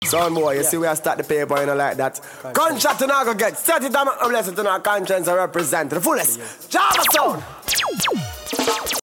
Son boy, you see we are start the paper, you know, like that. Gunshot to now go get 30 damn blessed to our conscience and represent to the fullest. Java sound.